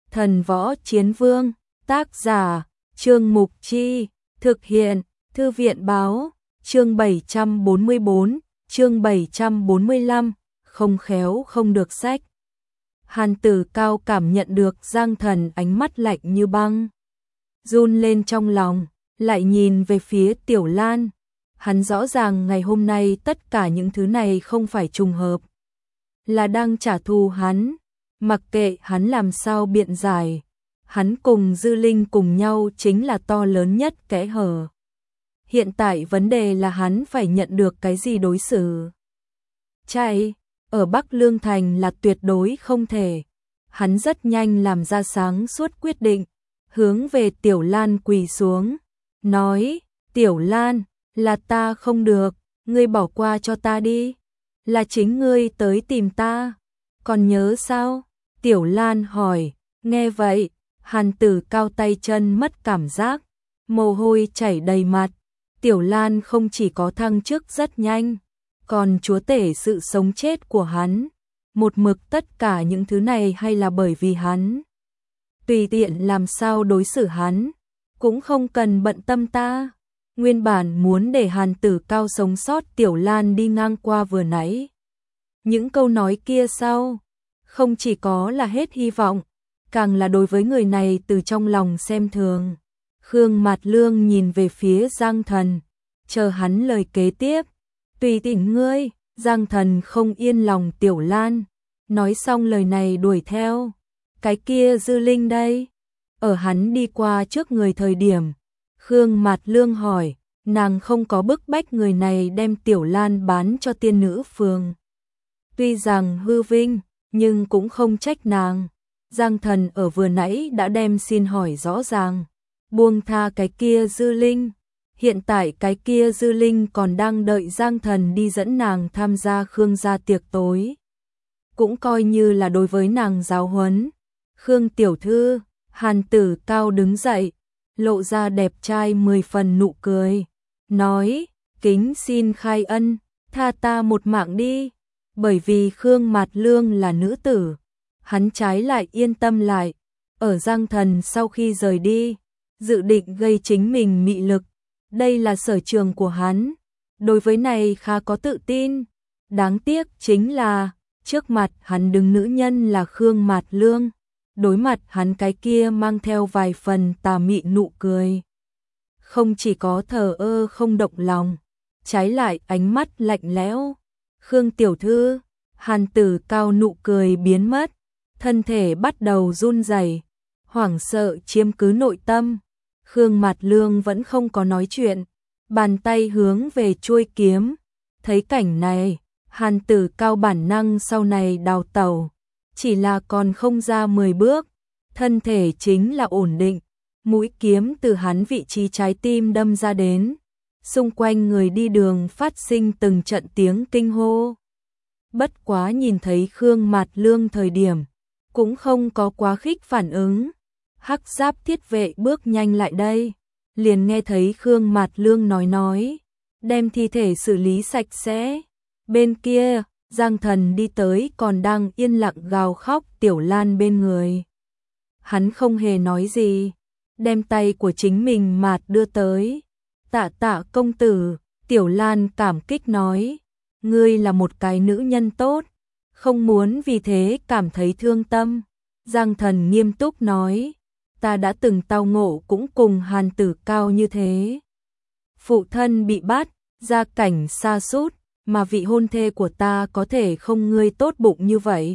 Thần Võ Chiến Vương, tác giả, Trương Mục Chi, thực hiện, Thư viện Báo, chương 744, chương 745, không khéo không được sách. Hàn Tử Cao cảm nhận được Giang Thần ánh mắt lạnh như băng, run lên trong lòng, lại nhìn về phía Tiểu Lan. Hắn rõ ràng ngày hôm nay tất cả những thứ này không phải trùng hợp, là đang trả thù hắn. Mặc kệ hắn làm sao biện giải, hắn cùng Dư Linh cùng nhau chính là to lớn nhất kẽ hở. Hiện tại vấn đề là hắn phải nhận được cái gì đối xử. Chạy ở Bắc Lương Thành là tuyệt đối không thể. Hắn rất nhanh làm ra sáng suốt quyết định, hướng về Tiểu Lan quỳ xuống, nói: Tiểu Lan, là ta không được, ngươi bỏ qua cho ta đi. Là chính ngươi tới tìm ta, còn nhớ sao? Tiểu Lan hỏi. Nghe vậy, Hàn Tử Cao tay chân mất cảm giác, mồ hôi chảy đầy mặt. Tiểu Lan không chỉ có thăng chức rất nhanh, còn chúa tể sự sống chết của hắn. Một mực tất cả những thứ này hay là bởi vì hắn tùy tiện làm sao đối xử hắn, cũng không cần bận tâm ta. Nguyên bản muốn để Hàn Tử Cao sống sót, Tiểu Lan đi ngang qua vừa nãy những câu nói kia sau, không chỉ có là hết hy vọng, càng là đối với người này từ trong lòng xem thường. Khương Mạt Lương nhìn về phía Giang Thần, chờ hắn lời kế tiếp. Tùy tiện ngươi. Giang Thần không yên lòng Tiểu Lan, nói xong lời này đuổi theo. Cái kia Dư Linh đây? Ở hắn đi qua trước người thời điểm, Khương Mạt Lương hỏi, nàng không có bức bách người này đem Tiểu Lan bán cho tiên nữ phường. Tuy rằng hư vinh, nhưng cũng không trách nàng. Giang Thần ở vừa nãy đã đem xin hỏi rõ ràng, buông tha cái kia Dư Linh. Hiện tại cái kia Dư Linh còn đang đợi Giang Thần đi dẫn nàng tham gia Khương gia tiệc tối, cũng coi như là đối với nàng giáo huấn. Khương tiểu thư. Hàn Tử Cao đứng dậy, lộ ra đẹp trai 10 phần nụ cười, nói: kính xin khai ân, tha ta một mạng đi. Bởi vì Khương Mạt Lương là nữ tử, hắn trái lại yên tâm lại. Ở Giang Thần sau khi rời đi, dự định gây chính mình mị lực, đây là sở trường của hắn, đối với này khá có tự tin. Đáng tiếc chính là trước mặt hắn đứng nữ nhân là Khương Mạt Lương, đối mặt hắn cái kia mang theo vài phần tà mị nụ cười, không chỉ có thờ ơ không động lòng, trái lại ánh mắt lạnh lẽo. Khương tiểu thư. Hàn Tử Cao nụ cười biến mất, thân thể bắt đầu run rẩy, hoảng sợ chiếm cứ nội tâm. Khương Mạt Lương vẫn không có nói chuyện, bàn tay hướng về chuôi kiếm. Thấy cảnh này, Hàn Tử Cao bản năng sau này đào tẩu, chỉ là còn không ra 10 bước, thân thể chính là ổn định, mũi kiếm từ hắn vị trí trái tim đâm ra đến. Xung quanh người đi đường phát sinh từng trận tiếng kinh hô. Bất quá nhìn thấy Khương Mạt Lương thời điểm, cũng không có quá khích phản ứng. Hắc giáp thiết vệ bước nhanh lại đây, liền nghe thấy Khương Mạt Lương nói, đem thi thể xử lý sạch sẽ. Bên kia, Giang Thần đi tới còn đang yên lặng gào khóc Tiểu Lan bên người. Hắn không hề nói gì, đem tay của chính mình mạt đưa tới. Tạ tạ công tử. Tiểu Lan cảm kích nói, ngươi là một cái nữ nhân tốt, không muốn vì thế cảm thấy thương tâm. Giang Thần nghiêm túc nói, ta đã từng tao ngộ cũng cùng Hàn Tử Cao như thế. Phụ thân bị bắt, gia cảnh sa sút, mà vị hôn thê của ta có thể không ngươi tốt bụng như vậy.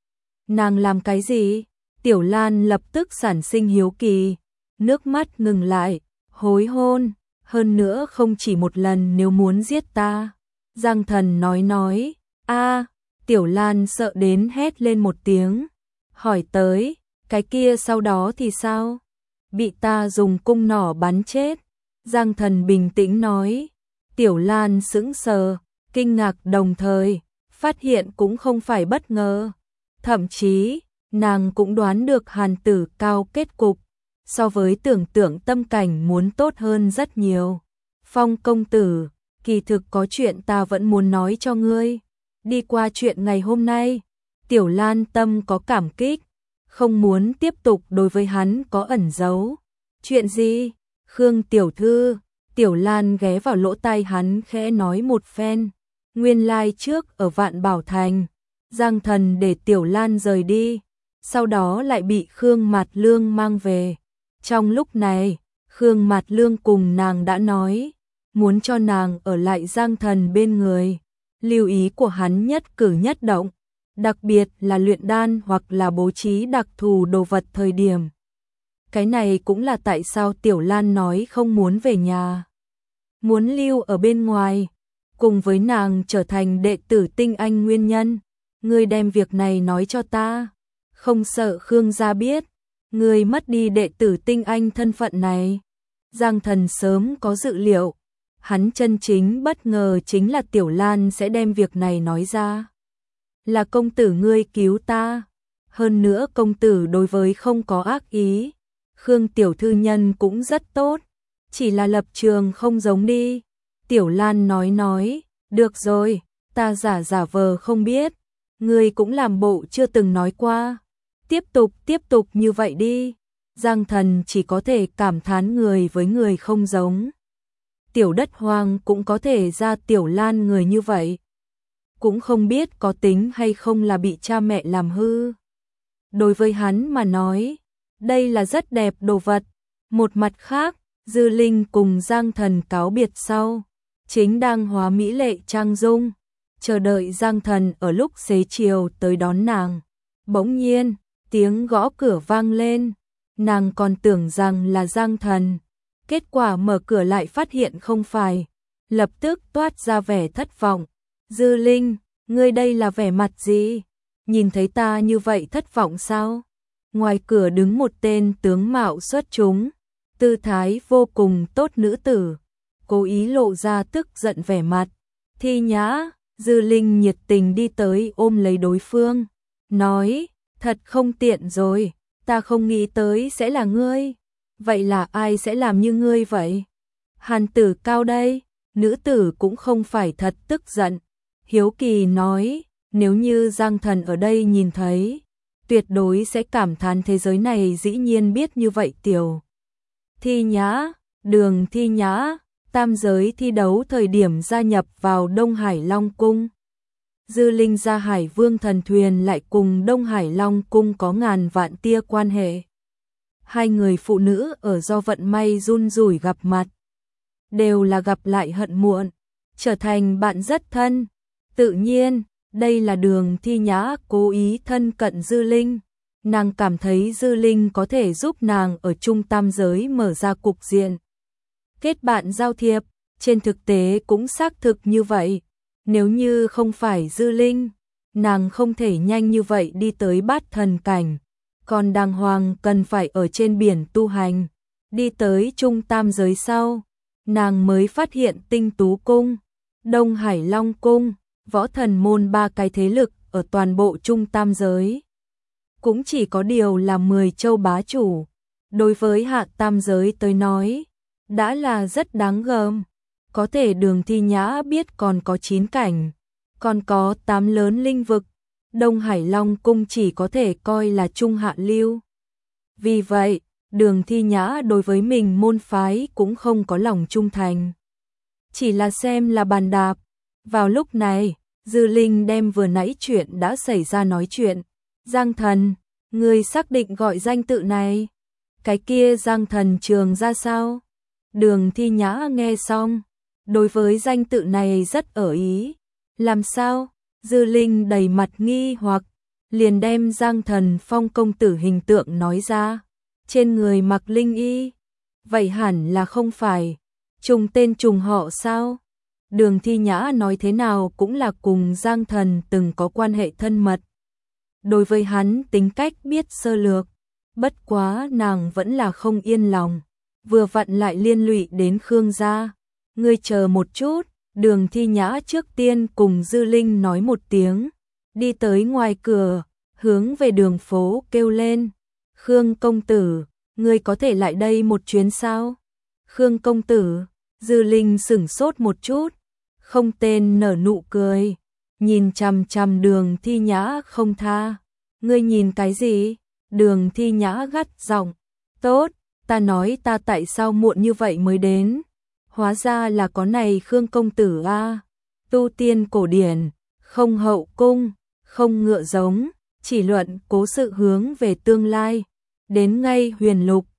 Nàng làm cái gì? Tiểu Lan lập tức sản sinh hiếu kỳ, nước mắt ngừng lại, hối hôn, hơn nữa không chỉ một lần nếu muốn giết ta. Giang Thần nói, a. Tiểu Lan sợ đến hét lên một tiếng, hỏi tới, cái kia sau đó thì sao? Bị ta dùng cung nỏ bắn chết. Giang Thần bình tĩnh nói. Tiểu Lan sững sờ, kinh ngạc đồng thời, phát hiện cũng không phải bất ngờ. Thậm chí, nàng cũng đoán được Hàn Tử Cao kết cục, so với tưởng tượng tâm cảnh muốn tốt hơn rất nhiều. Phong công tử, kỳ thực có chuyện ta vẫn muốn nói cho ngươi. Đi qua chuyện ngày hôm nay, Tiểu Lan tâm có cảm kích, không muốn tiếp tục đối với hắn có ẩn giấu. Chuyện gì? Khương tiểu thư, Tiểu Lan ghé vào lỗ tai hắn khẽ nói một phen. Nguyên lai trước ở Vạn Bảo Thành, Giang Thần để Tiểu Lan rời đi, sau đó lại bị Khương Mạt Lương mang về. Trong lúc này, Khương Mạt Lương cùng nàng đã nói, muốn cho nàng ở lại Giang Thần bên người, lưu ý của hắn nhất cử nhất động, đặc biệt là luyện đan hoặc là bố trí đặc thù đồ vật thời điểm. Cái này cũng là tại sao Tiểu Lan nói không muốn về nhà, muốn lưu ở bên ngoài, cùng với nàng trở thành đệ tử tinh anh nguyên nhân. Ngươi đem việc này nói cho ta, không sợ Khương gia biết, ngươi mất đi đệ tử tinh anh thân phận này. Giang Thần sớm có dự liệu, hắn chân chính bất ngờ chính là Tiểu Lan sẽ đem việc này nói ra. Là công tử ngươi cứu ta, hơn nữa công tử đối với không có ác ý, Khương tiểu thư nhân cũng rất tốt, chỉ là lập trường không giống đi. Tiểu Lan nói, được rồi, ta giả vờ không biết, ngươi cũng làm bộ chưa từng nói qua. Tiếp tục như vậy đi. Giang Thần chỉ có thể cảm thán người với người không giống. Tiểu Đất Hoang cũng có thể ra Tiểu Lan người như vậy. Cũng không biết có tính hay không là bị cha mẹ làm hư. Đối với hắn mà nói, đây là rất đẹp đồ vật. Một mặt khác, Dư Linh cùng Giang Thần cáo biệt sau, chính đang hóa mỹ lệ trang dung, chờ đợi Giang Thần ở lúc xế chiều tới đón nàng. Bỗng nhiên, tiếng gõ cửa vang lên, nàng còn tưởng rằng là Giang Thần, kết quả mở cửa lại phát hiện không phải, lập tức toát ra vẻ thất vọng. Dư Linh, ngươi đây là vẻ mặt gì? Nhìn thấy ta như vậy thất vọng sao? Ngoài cửa đứng một tên tướng mạo xuất chúng, tư thái vô cùng tốt nữ tử, cố ý lộ ra tức giận vẻ mặt. Thi Nhã, Dư Linh nhiệt tình đi tới ôm lấy đối phương, nói, thật không tiện rồi, ta không nghĩ tới sẽ là ngươi. Vậy là ai sẽ làm như ngươi vậy? Hàn Tử Cao đây. Nữ tử cũng không phải thật tức giận, hiếu kỳ nói, nếu như Giang Thần ở đây nhìn thấy, tuyệt đối sẽ cảm thán thế giới này dĩ nhiên biết như vậy. Tiểu Thi Nhã, Đường Thi Nhã, tam giới thi đấu thời điểm gia nhập vào Đông Hải Long Cung. Dư Linh ra Hải Vương thần thuyền lại cùng Đông Hải Long Cung có ngàn vạn tia quan hệ. Hai người phụ nữ ở do vận may run rủi gặp mặt, đều là gặp lại hận muộn, trở thành bạn rất thân. Tự nhiên, đây là Đường Thi Nhã cố ý thân cận Dư Linh. Nàng cảm thấy Dư Linh có thể giúp nàng ở trung tam giới mở ra cục diện. Kết bạn giao thiệp, trên thực tế cũng xác thực như vậy. Nếu như không phải Dư Linh, nàng không thể nhanh như vậy đi tới bát thần cảnh. Còn đàng hoàng cần phải ở trên biển tu hành. Đi tới trung tam giới sau, nàng mới phát hiện Tinh Tú Cung, Đông Hải Long Cung, Võ Thần Môn ba cái thế lực ở toàn bộ trung tam giới. Cũng chỉ có điều là 10 châu bá chủ. Đối với hạ tam giới tới nói, đã là rất đáng gờm. Có thể Đường Thi Nhã biết còn có 9 cảnh, còn có 8 lớn linh vực. Đông Hải Long Cung chỉ có thể coi là trung hạ lưu. Vì vậy, Đường Thi Nhã đối với mình môn phái cũng không có lòng trung thành. Chỉ là xem là bàn đạp. Vào lúc này, Dư Linh đem vừa nãy chuyện đã xảy ra nói chuyện. Giang Thần, người xác định gọi danh tự này. Cái kia Giang Thần Trường ra sao? Đường Thi Nhã nghe xong, đối với danh tự này rất ở ý. Làm sao? Dư Linh đầy mặt nghi hoặc, liền đem Giang Thần Phong công tử hình tượng nói ra. Trên người mặc linh y, vậy hẳn là không phải trùng tên trùng họ sao? Đường Thi Nhã nói thế nào cũng là cùng Giang Thần từng có quan hệ thân mật. Đối với hắn tính cách biết sơ lược, bất quá nàng vẫn là không yên lòng, vừa vặn lại liên lụy đến Khương gia. Ngươi chờ một chút. Đường Thi Nhã trước tiên cùng Dư Linh nói một tiếng, đi tới ngoài cửa, hướng về đường phố kêu lên. Khương công tử, ngươi có thể lại đây một chuyến sao? Khương công tử, Dư Linh sửng sốt một chút, không tên nở nụ cười, nhìn chằm chằm Đường Thi Nhã không tha. Ngươi nhìn cái gì? Đường Thi Nhã gắt giọng, tốt, ta nói ta tại sao muộn như vậy mới đến. Hóa ra là có này Khương công tử a. Tu tiên cổ điển, không hậu cung, không ngựa giống, chỉ luận cố sự hướng về tương lai. Đến ngay huyền lục,